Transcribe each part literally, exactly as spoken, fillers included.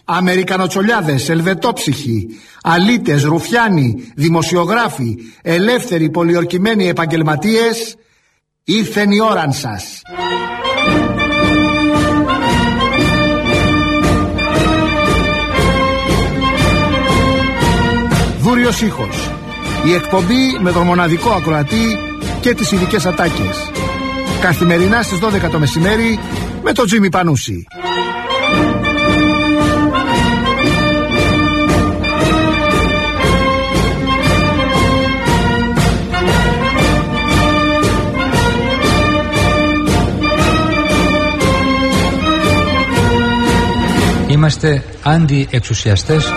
Αμερικανοτσολιάδες, ελβετόψυχοι, αλήτες, ρουφιάνοι, δημοσιογράφοι, ελεύθεροι πολιορκημένοι επαγγελματίες, ήρθεν η ώραν σας. Δούριος ήχος. Η εκπομπή με τον μοναδικό ακροατή και τις ειδικές ατάκες. Καθημερινά στις δώδεκα το μεσημέρι με τον Τζίμι Πανούση. Είμαστε αντιεξουσιαστές.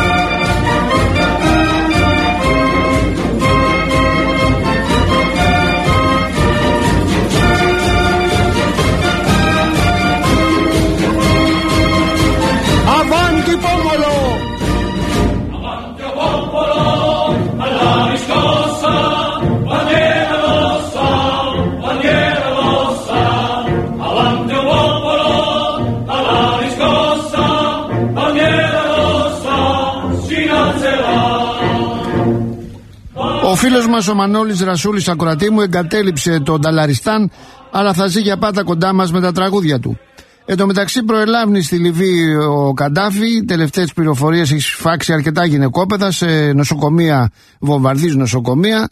Ο φίλος μας ο Μανώλης Ρασούλης, ακροατή μου, εγκατέλειψε τον Ταλαριστάν, αλλά θα ζει για πάντα κοντά μας με τα τραγούδια του. Εν τω μεταξύ προελάβνει στη Λιβύη ο Καντάφη. Τελευταίες πληροφορίες, έχει σφάξει αρκετά γυναικόπαιδα σε νοσοκομεία, βομβαρδής νοσοκομεία.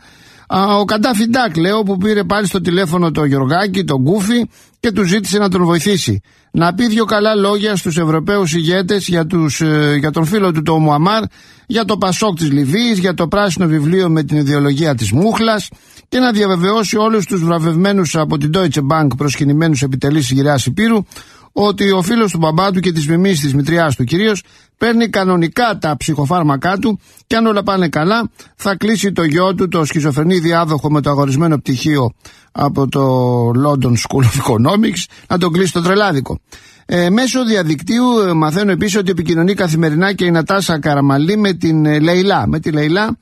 Ο Καντάφη Ντάκ, λέω, που πήρε πάλι στο τηλέφωνο το Γιωργάκη, τον Γκούφι, και του ζήτησε να τον βοηθήσει. Να πει δύο καλά λόγια στους Ευρωπαίους ηγέτες για, τους, για τον φίλο του τον Μουαμάρ, για το Πασόκ της Λιβύης, για το πράσινο βιβλίο με την ιδεολογία της μούχλας, και να διαβεβαιώσει όλους τους βραβευμένους από την Deutsche Bank προσκυνημένους επιτελείς της Γυραιάς Υπήρου ότι ο φίλος του μπαμπά του και της μιμής της μητριάς του κυρίως παίρνει κανονικά τα ψυχοφάρμακά του, και αν όλα πάνε καλά θα κλείσει το γιο του, το σχιζοφρενή διάδοχο με το αγορισμένο πτυχίο από το London School of Economics, να τον κλείσει το τρελάδικο. Ε, μέσω διαδικτύου ε, μαθαίνω επίσης ότι επικοινωνεί καθημερινά και η Νατάσα Καραμαλή με την ε, Λεϊλά, με τη Λεϊλά,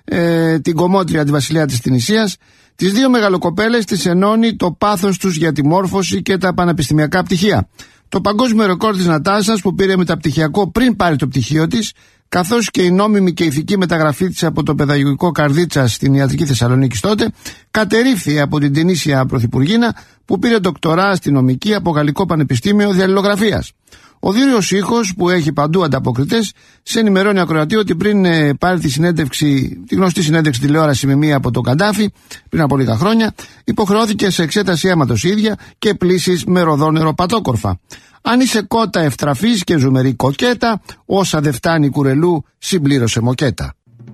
ε, την κομμότρια, τη βασιλεία της Τινησίας. Τις δύο μεγαλοκοπέλες τις ενώνει το πάθος τους για τη μόρφωση και τα πανεπιστημιακά πτυχία. Το παγκόσμιο ρεκόρ της Νατάσας, που πήρε μεταπτυχιακό πριν πάρει το πτυχίο της, καθώς και η νόμιμη και ηθική μεταγραφή της από το παιδαγωγικό Καρδίτσα στην Ιατρική Θεσσαλονίκη τότε, κατερρίφθη από την Τινήσια Πρωθυπουργίνα, που πήρε ντοκτορά αστυνομική από Γαλλικό Πανεπιστήμιο Διαλληλογραφίας. Ο Δούριος ήχος, που έχει παντού ανταποκριτές, σε ενημερώνει ακροατή ότι πριν ε, πάρει τη συνέντευξη, τη γνωστή συνέντευξη τηλεόραση με μία από τον Καντάφη, πριν από λίγα χρόνια, υποχρεώθηκε σε εξέταση αίματος ίδια και πλύσεις με ροδόνερο πατόκορφα. Αν είσαι κότα ευτραφής και ζουμερή κοκέτα, όσα δε φτάνει κουρελού, συμπλήρωσε μοκέτα.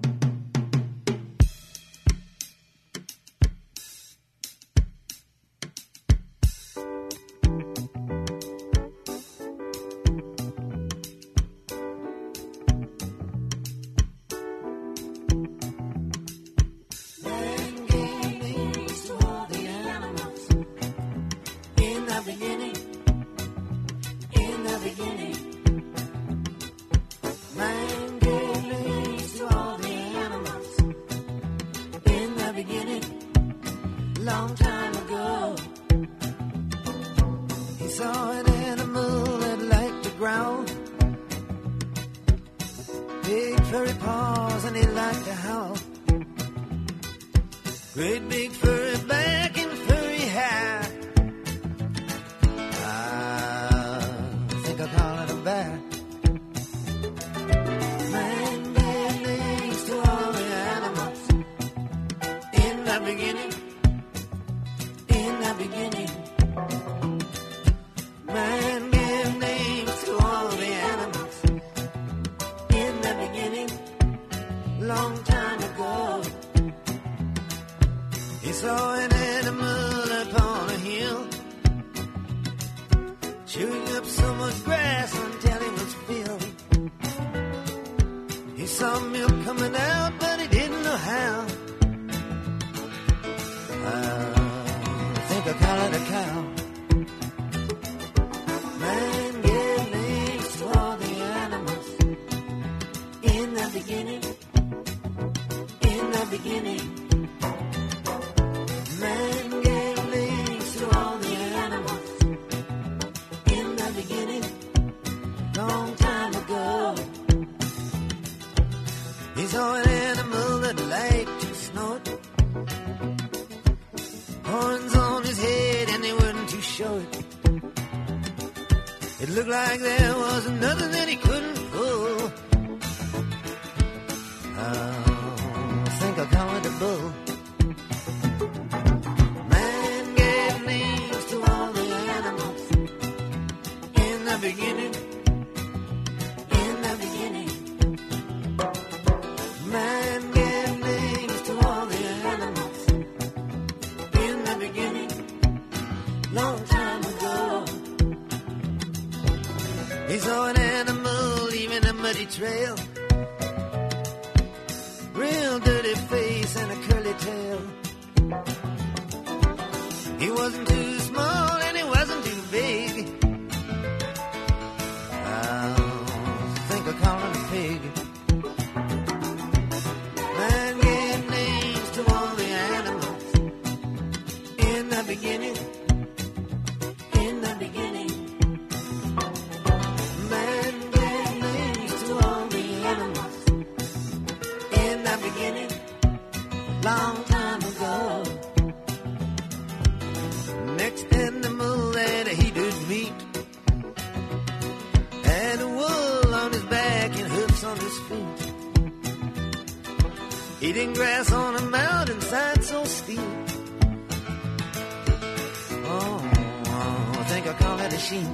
Great big furry back and furry hair. I think I'll call it a bear. Man gave names to all the animals. In the beginning, in the beginning. Man gave names to all the animals. In the beginning, long time ago. He saw an animal upon a hill, chewing up so much grass until it was filled. He saw milk coming out, but he didn't know how. I think I call it a cow. Man gave names to all the animals. In the beginning, in the beginning. Man gave names to all the animals. In the beginning, long time ago. saw an animal that liked to snort. Horns on his head and they weren't too short. It looked like there was nothing that he couldn't pull. Oh, I think I'll call it a bull. Man gave names to all the animals in the beginning. In the beginning, man gave names to all the animals in the beginning, long time ago. He saw an animal leaving a muddy trail, real dirty face and a curly tail. He wasn't too small and he wasn't too big. I call him a pig. Man gave names to all the animals in the beginning. In the beginning, man gave names to all the animals in the beginning, long time ago. Next animal that he did meet had a wool on his back and hoofs on his feet, eating grass on a mountainside so steep. Oh, oh, I think I call that a sheep.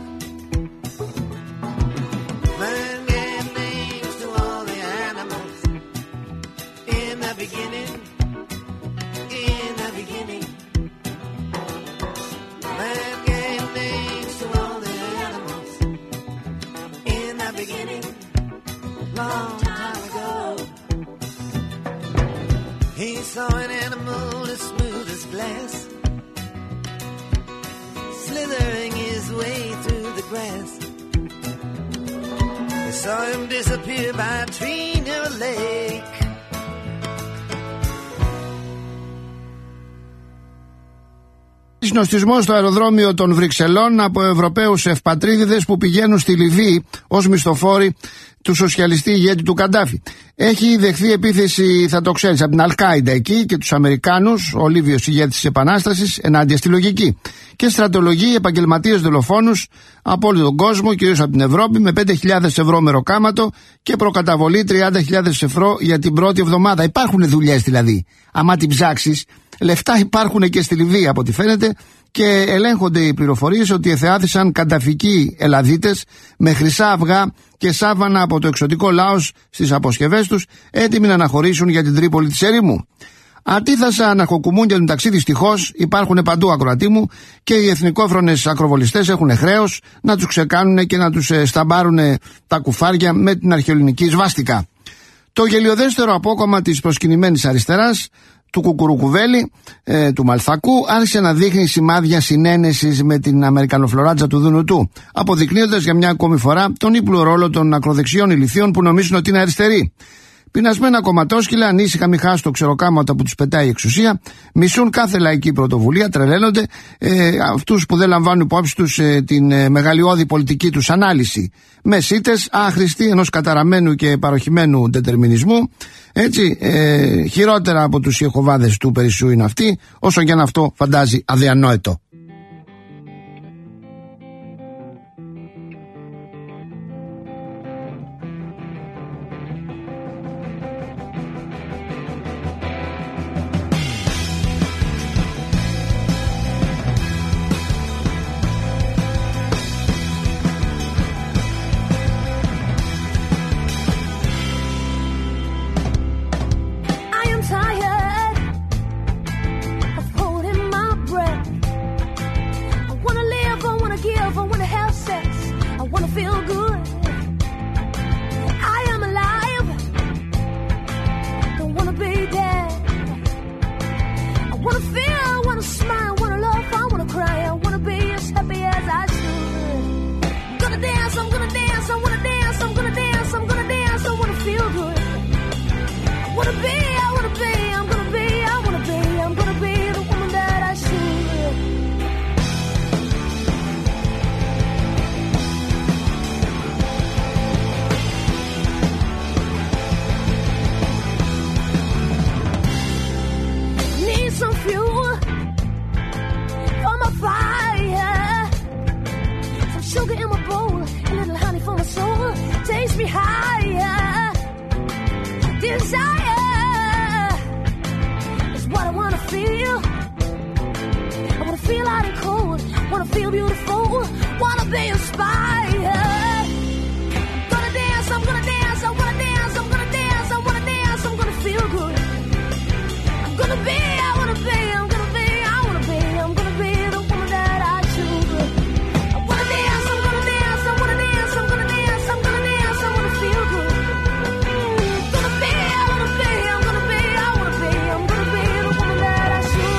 Man gave names to all the animals in the beginning. In the beginning, man gave names to all the animals in the beginning, long time ago. He saw an animal as smooth as glass, slithering his way through the grass. He saw him disappear by a tree near a lake. Συνοστισμός στο αεροδρόμιο των Βρυξελών από Ευρωπαίους ευπατρίδιδες που πηγαίνουν στη Λιβύη ως μισθοφόροι του σοσιαλιστή ηγέτη του Καντάφη. Έχει δεχθεί επίθεση, θα το ξέρεις, από την Αλ-Κάιντα εκεί και τους Αμερικάνους, ο Λίβιος ηγέτης της Επανάστασης, ενάντια στη λογική. Και στρατολογεί επαγγελματίες δολοφόνους από όλο τον κόσμο, κυρίως από την Ευρώπη, με πέντε χιλιάδες ευρώ μεροκάματο και προκαταβολή τριάντα χιλιάδες ευρώ για την πρώτη εβδομάδα. Υπάρχουν δουλειές δηλαδή. Άμα την ψάξεις, λεφτά υπάρχουν και στη Λιβύη από ό,τι φαίνεται, και ελέγχονται οι πληροφορίες ότι εθεάθησαν κανταφικοί Ελλαδίτες με χρυσά αυγά και σάβανα από το εξωτικό Λάος στις αποσκευές τους, έτοιμοι να αναχωρήσουν για την Τρίπολη της ερήμου. Αντίθασα αναχοκουμούν για μεταξύ, δυστυχώς υπάρχουν παντού, ακροατή μου, και οι εθνικόφρονες ακροβολιστές έχουν χρέος να τους ξεκάνουν και να τους σταμπάρουν τα κουφάρια με την αρχαιοελληνική σβάστικα. Το γελιοδέστερο απόκομμα της προσκυνημένης αριστεράς, του Κουκουρουκουβέλη, ε, του Μαλθακού, άρχισε να δείχνει σημάδια συνένεσης με την αμερικανοφλωράτζα του Δουνουτού, αποδεικνύοντας για μια ακόμη φορά τον ύπλο ρόλο των ακροδεξιών ηλιθείων που νομίζουν ότι είναι αριστεροί. Πεινασμένα κομματόσκυλα, ανήσυχα μη χάσουν το ξεροκάματα που τους πετάει η εξουσία, μισούν κάθε λαϊκή πρωτοβουλία, τρελαίνονται ε, αυτούς που δεν λαμβάνουν υπόψη τους ε, την ε, μεγαλειώδη πολιτική τους ανάλυση. Με σίτες άχρηστοι ενός καταραμένου και παροχημένου ντετερμινισμού. Έτσι, ε, χειρότερα από τους Ιεχωβάδες του Περισσού είναι αυτοί, όσο και αν αυτό φαντάζει αδιανόητο. Tired of holding my breath. higher. Desire is what I wanna feel. I wanna feel hot and cold. Wanna feel beautiful. Wanna be inspired. Gonna dance, I'm gonna dance, I wanna dance, I'm gonna dance, I wanna dance, I'm gonna feel good. I'm gonna be, I wanna be, I'm gonna be, I wanna be, I'm gonna be the woman that I choose. I wanna dance, I'm gonna dance, I wanna dance, I'm gonna dance, I'm gonna dance, I wanna feel good. Gonna be, I wanna be, I'm gonna be, I wanna be, I'm gonna be the woman that I choose.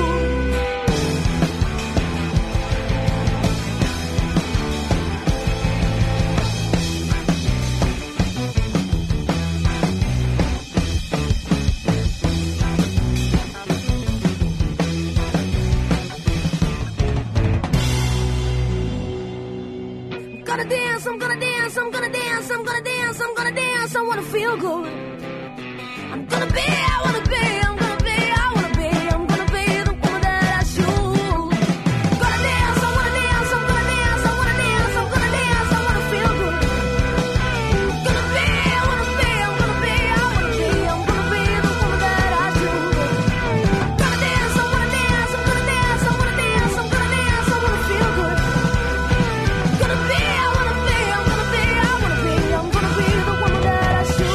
Gonna dance, I'm gonna dance, I'm gonna dance, I'm gonna dance, I'm gonna dance, I wanna feel good. I'm gonna be, I wanna be, I'm gonna be, I wanna be, I'm gonna be the woman that I choose. Gonna dance, I wanna dance, I'm gonna dance, I wanna dance, I'm gonna dance, I wanna feel good. Gonna be, I wanna be, I'm gonna be, I wanna be, I'm gonna be the woman that I choose. Gonna dance, I wanna dance, I'm gonna dance, I wanna dance, I'm gonna dance, I wanna feel good. Gonna be, I wanna be, I'm gonna be, I wanna be, I'm gonna be the woman that I choose.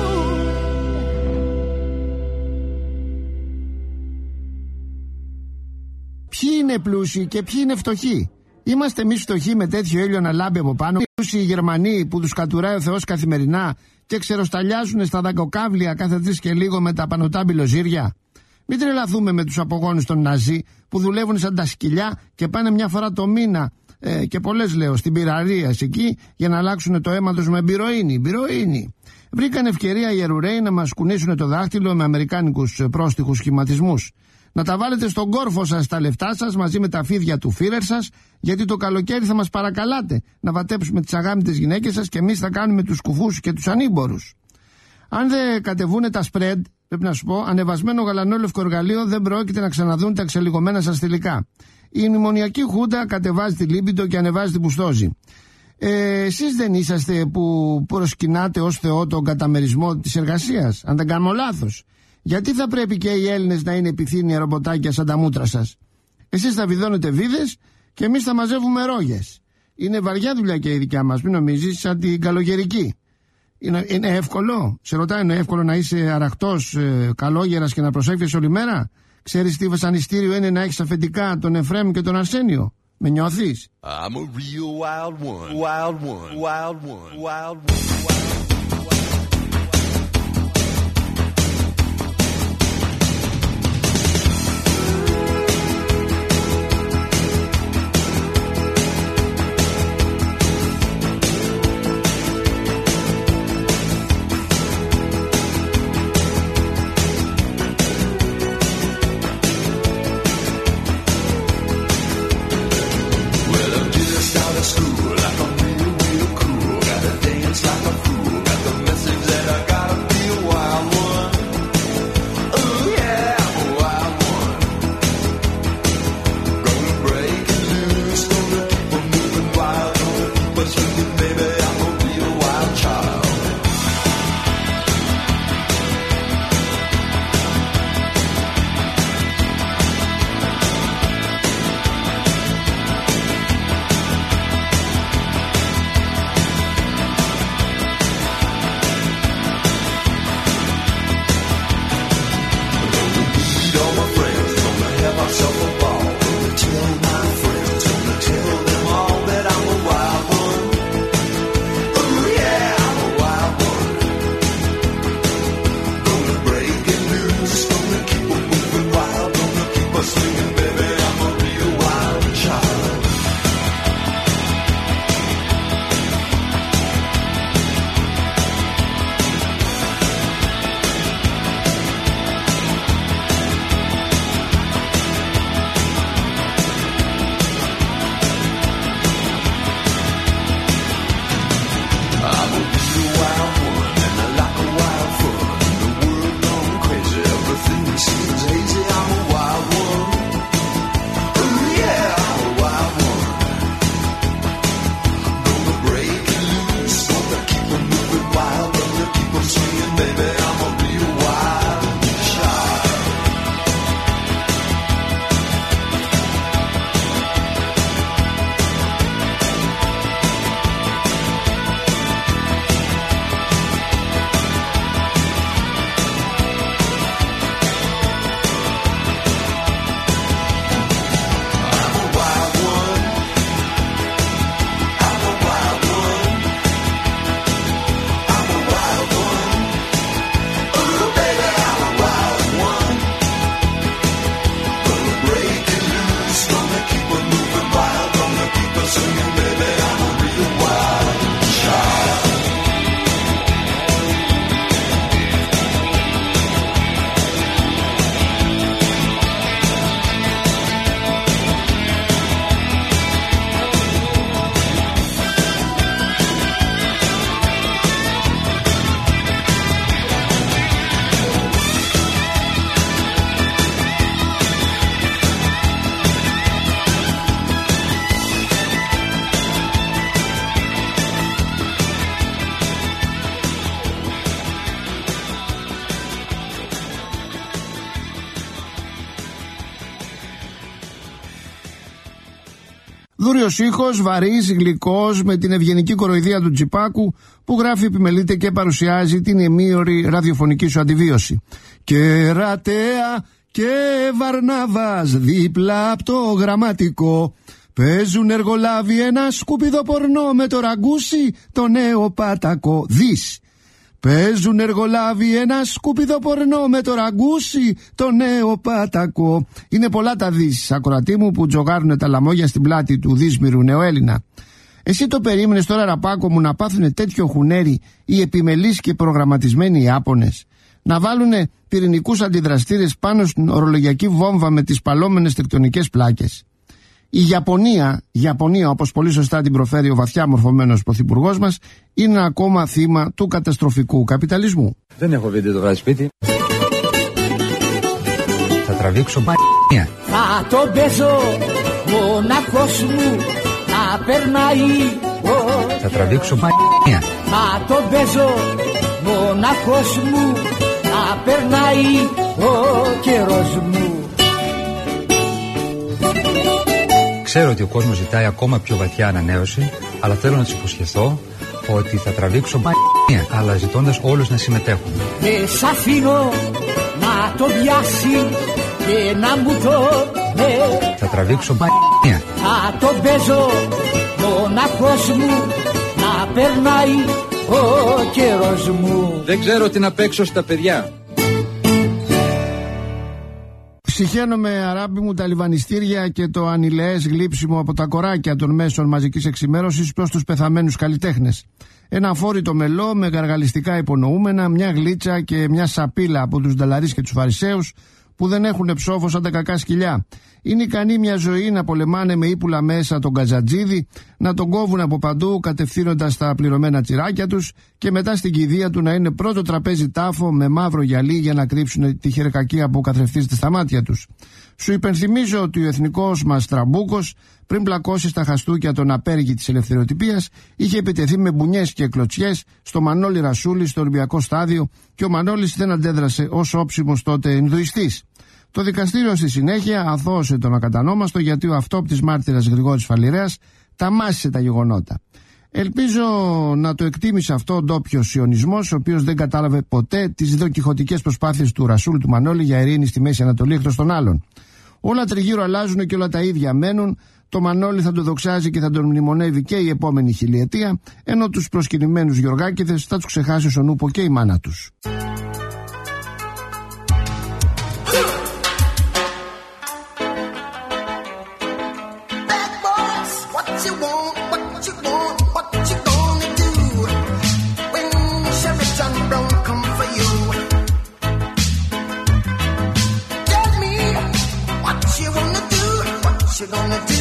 Ποιοι είναι πλούσιοι και ποιοι είναι φτωχοί? Είμαστε εμείς φτωχοί με τέτοιο ήλιο να λάμπει από πάνω? Πλούσιοι οι Γερμανοί που τους κατουράει ο Θεός καθημερινά και ξεροσταλιάζουν στα δαγκοκάβλια κάθε τρεις και λίγο με τα πανωτά μπιλοζύρια? Μην τρελαθούμε με τους απογόνους των Ναζί που δουλεύουν σαν τα σκυλιά και πάνε μια φορά το μήνα ε, και πολλές λέω στην πυραρία εκεί για να αλλάξουν το αίμα τους με μπυροίνη. Μπυροίνη. Βρήκαν ευκαιρία οι Ερουραίοι να μας κουνήσουν το δάχτυλο με αμερικάνικους πρόστιχους σχηματισμούς. Να τα βάλετε στον κόρφο σας τα λεφτά σας μαζί με τα φίδια του φίρερ σας, γιατί το καλοκαίρι θα μας παρακαλάτε να βατέψουμε τις αγάμητες γυναίκες σας και εμείς θα κάνουμε τους κουφούς και τους ανήμπορους. Αν δεν κατεβούνε τα spread, πρέπει να σου πω, ανεβασμένο γαλανόλευκο εργαλείο δεν πρόκειται να ξαναδούν τα ξελιγωμένα σας θηλυκά. Η μνημονιακή χούντα κατεβάζει τη λίμπιντο και ανεβάζει την πουστόζη. Ε, εσείς δεν είσαστε που προσκυνάτε ως Θεό τον καταμερισμό της εργασίας? Αν δεν κάνουμε λάθος. Γιατί θα πρέπει και οι Έλληνες να είναι επιθύμια ρομποτάκια σαν τα μούτρα σας? Εσείς θα βιδώνετε βίδες και εμείς θα μαζεύουμε ρόγες. Είναι βαριά δουλειά και η δικιά μας, μην νομίζεις, σαν την καλογερική. Είναι, είναι εύκολο? Σε ρωτάει, είναι εύκολο να είσαι αραχτός, ε, καλόγερας και να προσεύχεσαι όλη μέρα? Ξέρεις τι βασανιστήριο είναι να έχεις αφεντικά τον Εφραίμ και τον Αρσένιο? Με νιώθεις? I'm a real wild one, wild one, wild one, wild one, wild one. School, like I'm real, real cool. Gotta dance like a fool. Δούριος ήχος, βαρύς, γλυκός, με την ευγενική κοροϊδία του Τσιπάκου που γράφει, επιμελείται και παρουσιάζει την εμίωρη ραδιοφωνική σου αντιβίωση. Κερατέα και Βαρνάβας δίπλα από το γραμματικό παίζουν εργολάβοι ένα σκουπιδό πορνό με το ραγκούσι το νέο πάτακο. Δις. Παίζουν εργολάβοι ένα σκουπιδό πορνό με το ραγκούσι το νέο πάτακο. Είναι πολλά τα δις, ακροατή μου, που τζογάρουν τα λαμόγια στην πλάτη του δύσμηρου νεοέλληνα. Εσύ το περίμενες τώρα, ραπάκο μου, να πάθουνε τέτοιο χουνέρι οι επιμελείς και προγραμματισμένοι Ιάπωνες? Να βάλουνε πυρηνικούς αντιδραστήρες πάνω στην ορολογιακή βόμβα με τις παλόμενες τεκτονικές πλάκες? Η Ιαπωνία, Ιαπωνία, όπως πολύ σωστά την προφέρει ο βαθιά μορφωμένος πρωθυπουργός μας, είναι ακόμα θύμα του καταστροφικού καπιταλισμού. Δεν έχω βίντεο το βράδυ σπίτι. Θα τραβήξω μπα***ια. Θα το παίζω μοναχός μου να περνάει. Θα τραβήξω μπα***ια. Θα το παίζω μοναχός μου να περνάει ο καιρός μου. Ξέρω ότι ο κόσμος ζητάει ακόμα πιο βαθιά ανανέωση, αλλά θέλω να τους υποσχεθώ ότι θα τραβήξω μπα***ια, αλλά ζητώντας όλους να συμμετέχουν. Δεν σ' αφήνω να το πιάσει και να μου το ναι. Θα τραβήξω μπα***ια. Θα το παίζω μοναχός μου να περνάει ο καιρός μου. Δεν ξέρω τι να παίξω στα παιδιά. Συχαίνομαι, Αράπη μου, τα λιβανιστήρια και το ανηλαιές γλύψιμο από τα κοράκια των μέσων μαζικής εξημέρωσης προς τους πεθαμένους καλλιτέχνες. Ένα αφόρητο μελό με γαργαλιστικά υπονοούμενα, μια γλίτσα και μια σαπίλα από τους νταλαρίς και τους φαρισαίους που δεν έχουν ψόφο σαν τα κακά σκυλιά. Είναι ικανή μια ζωή να πολεμάνε με ύπουλα μέσα τον Καζατζίδη, να τον κόβουν από παντού κατευθύνοντας τα πληρωμένα τσιράκια τους και μετά στην κηδεία του να είναι πρώτο τραπέζι τάφο με μαύρο γυαλί για να κρύψουν τη χερεκακία που καθρεφτίζεται στα μάτια τους. Σου υπενθυμίζω ότι ο εθνικός μας τραμπούκος, πριν πλακώσει στα χαστούκια τον απέργη της ελευθεριοτυπίας, είχε επιτεθεί με μπουνιές και κλωτσιές στο Μανώλη Ρασούλη στο Ολυμπιακό Στάδιο και ο Μανώλης δεν αντέδρασε ως όψιμος τότε Ινδουιστής. Το δικαστήριο στη συνέχεια αθώωσε τον ακατανόμαστο γιατί ο αυτόπτης μάρτυρας Γρηγόρης Φαλιρέας ταμάσισε τα γεγονότα. Ελπίζω να το εκτίμησε αυτό ο ντόπιος σιωνισμός, ο οποίος δεν κατάλαβε ποτέ τις δοκιχωτικές προσπάθειες του Ρασούλ του Μανώλη για ειρήνη στη Μέση Ανατολή εκτός των άλλων. Όλα τριγύρω αλλάζουν και όλα τα ίδια μένουν. Το Μανώλη θα το δοξάζει και θα τον μνημονεύει και η επόμενη χιλιετία, ενώ τους προσκυνημένους Γεωργάκηδες θα τους ξεχάσει στον ούπο και η μάνα τους. You gonna do?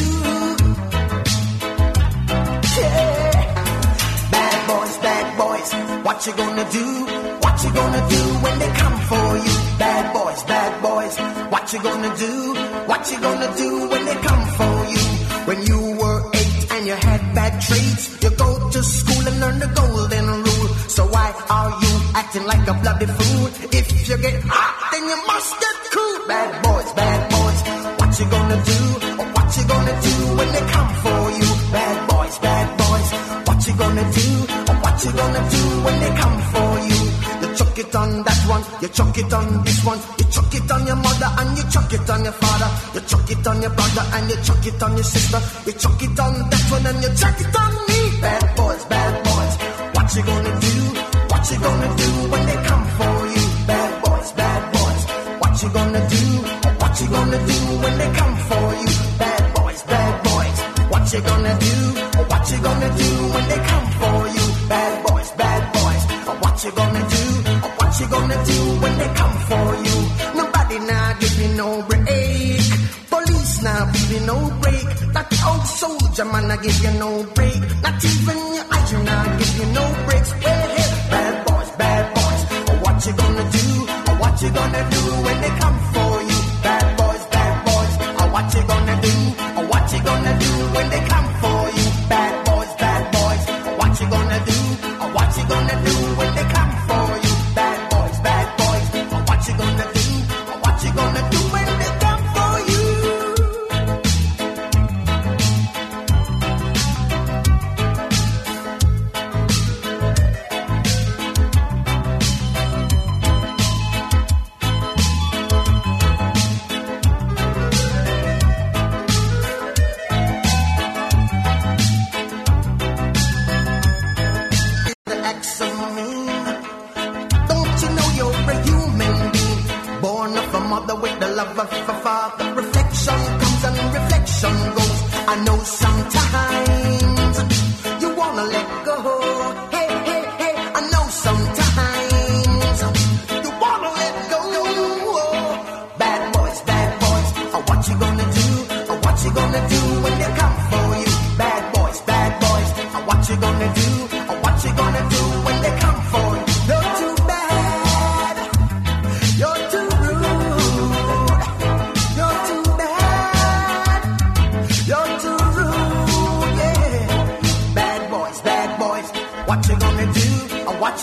Yeah. Bad boys, bad boys, what you gonna do? What you gonna do when they come for you? Bad boys, bad boys, what you gonna do? What you gonna do when they come for you? When you were eight and you had bad traits, you go to school and learn the golden rule. So why are you acting like a bloody fool? If you get hot, then you must get cool. Bad boys, bad boys, what you gonna do? What you gonna do when they come for you? Bad boys, bad boys, what you gonna do? What you gonna do when they come for you? You chuck it on that one, you chuck it on this one, you chuck it on your mother and you chuck it on your father, you chuck it on your brother and you chuck it on your sister, you chuck it on that one and you chuck it on me. Bad boys, bad boys, what you gonna do? What you gonna do when they come for you? Bad boys, bad boys, what you gonna do? What you gonna do when they come for you? Bad boys, bad boys, what you gonna do? What you gonna do when they come for you? Bad boys, bad boys, what you gonna do? What you gonna do when they come for you? Nobody now give you no break. Police now give you no break. That old soldier man I give you no break. Not even your eyes now give you no breaks. Well, hey, bad boys, bad boys, what you gonna do? What you gonna do when they come for you? Bad boys, bad boys, what you gonna do? What you gonna do when they come for you? Bad boys, bad boys, what you gonna do? What you gonna do when they come for you? Bad boys, bad boys, what you gonna do? What you gonna do when they come for you?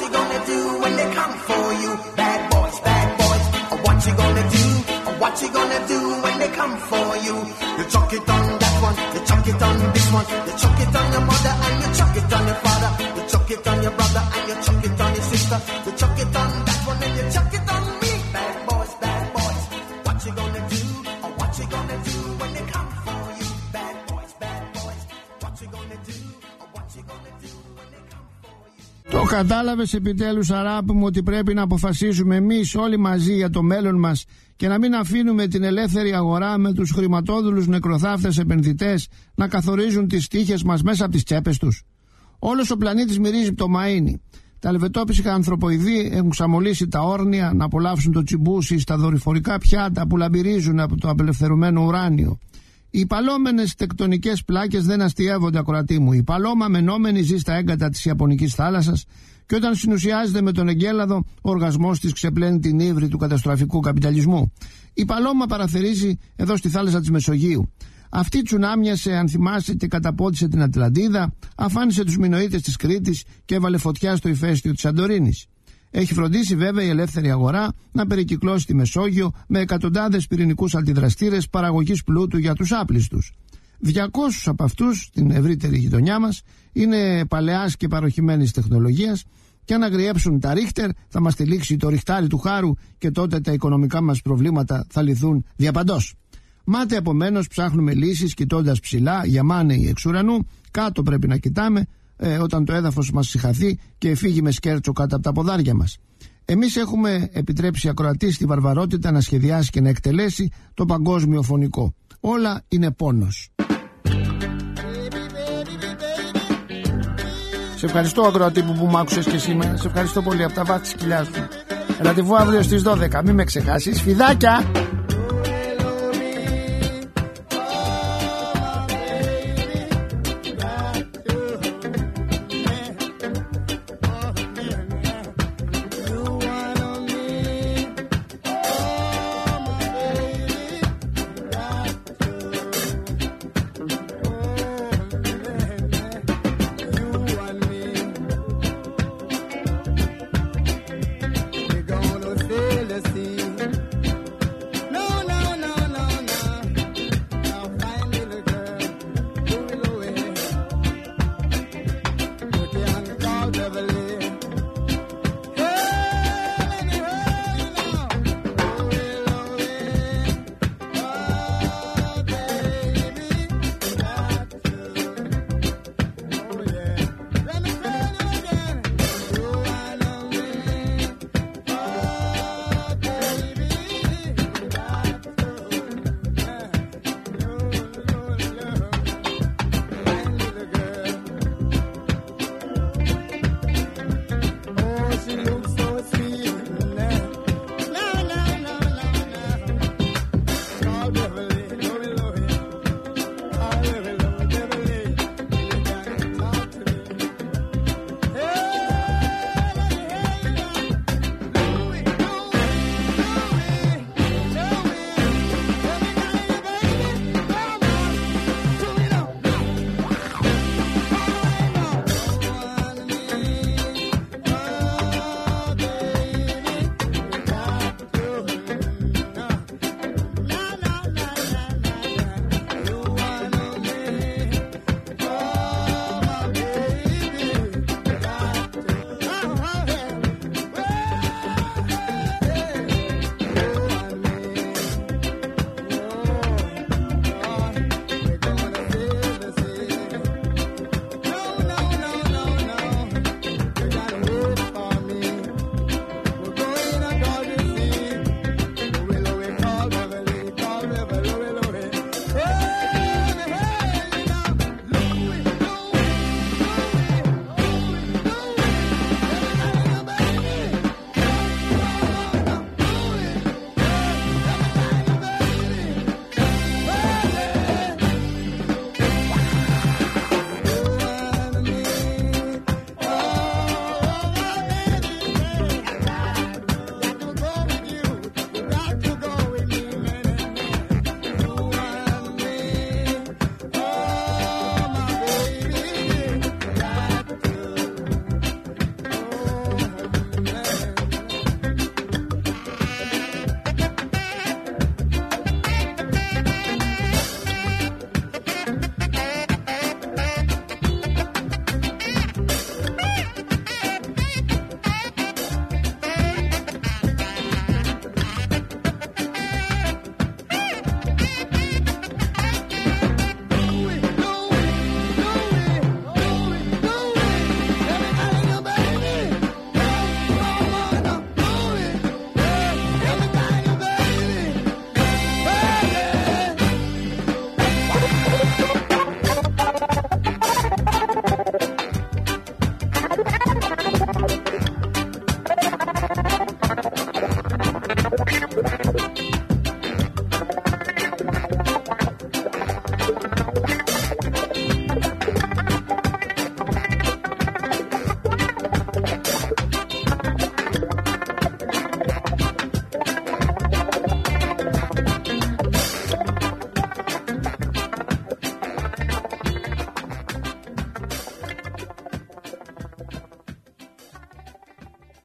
you gonna do when they come for you? Bad boys, bad boys. What you gonna do? What you gonna do when they come for you? You chuck it on that one, you chuck it on this one, you chuck it on your mother and you chuck it on your father, you chuck it on your brother and you chuck it on your sister, you chuck it on that one and you chuck it on me. Bad boys, bad boys. What you gonna do? What you gonna do when they come for you? Bad boys, bad boys. What you gonna do? What you gonna do when they come for you? Το κατάλαβες επιτέλους, Αράπη μου, ότι πρέπει να αποφασίσουμε εμείς όλοι μαζί για το μέλλον μας και να μην αφήνουμε την ελεύθερη αγορά με τους χρηματόδουλους νεκροθάφτες επενδυτές να καθορίζουν τις τύχες μας μέσα από τις τσέπες τους. Όλος ο πλανήτης μυρίζει πτωμαΐνη. Τα ελβετόπισικα ανθρωποειδή έχουν ξαμολύσει τα όρνια να απολαύσουν το τσιμπούσι στα δορυφορικά πιάτα που λαμπυρίζουν από το απελευθερωμένο ουράνιο. Οι παλώμενες τεκτονικές πλάκες δεν αστιεύονται, ακροατή μου. Η παλώμα μενόμενη ζει στα έγκατα της Ιαπωνικής θάλασσας και όταν συνουσιάζεται με τον εγκέλαδο, ο οργασμός της ξεπλένει την ύβρη του καταστροφικού καπιταλισμού. Η παλώμα παραθερίζει εδώ στη θάλασσα της Μεσογείου. Αυτή τσουνάμιασε, αν θυμάστε, και καταπότισε την Ατλαντίδα, αφάνισε τους Μινωίτες της Κρήτης και έβαλε φωτιά στο ηφαίστειο της Σαντορίνης. Έχει φροντίσει βέβαια η ελεύθερη αγορά να περικυκλώσει τη Μεσόγειο με εκατοντάδες πυρηνικούς αντιδραστήρες παραγωγής πλούτου για τους άπλιστους. διακόσιους από αυτούς στην ευρύτερη γειτονιά μας είναι παλαιάς και παροχημένης τεχνολογίας και αν αγριέψουν τα ρίχτερ θα μας τυλίξει το ριχτάρι του χάρου και τότε τα οικονομικά μας προβλήματα θα λυθούν διαπαντός. Μάται επομένως ψάχνουμε λύσεις κοιτώντας ψηλά, για μάνεοι εξ ουρανού, κάτω πρέπει να κοιτάμε ε, όταν το έδαφος μας συχαθεί και φύγει με σκέρτσο κάτω από τα ποδάρια μας. Εμείς έχουμε επιτρέψει ακροατή στη βαρβαρότητα να σχεδιάσει και να εκτελέσει το παγκόσμιο φωνικό. Όλα είναι πόνος. Σε ευχαριστώ, ακροατή, που, που μ' άκουσες και σήμερα. Σε ευχαριστώ πολύ από τα βάθη της κοιλιάς μου. Ραντεβού αύριο στις δώδεκα. Μην με ξεχάσεις. Φιδάκια! She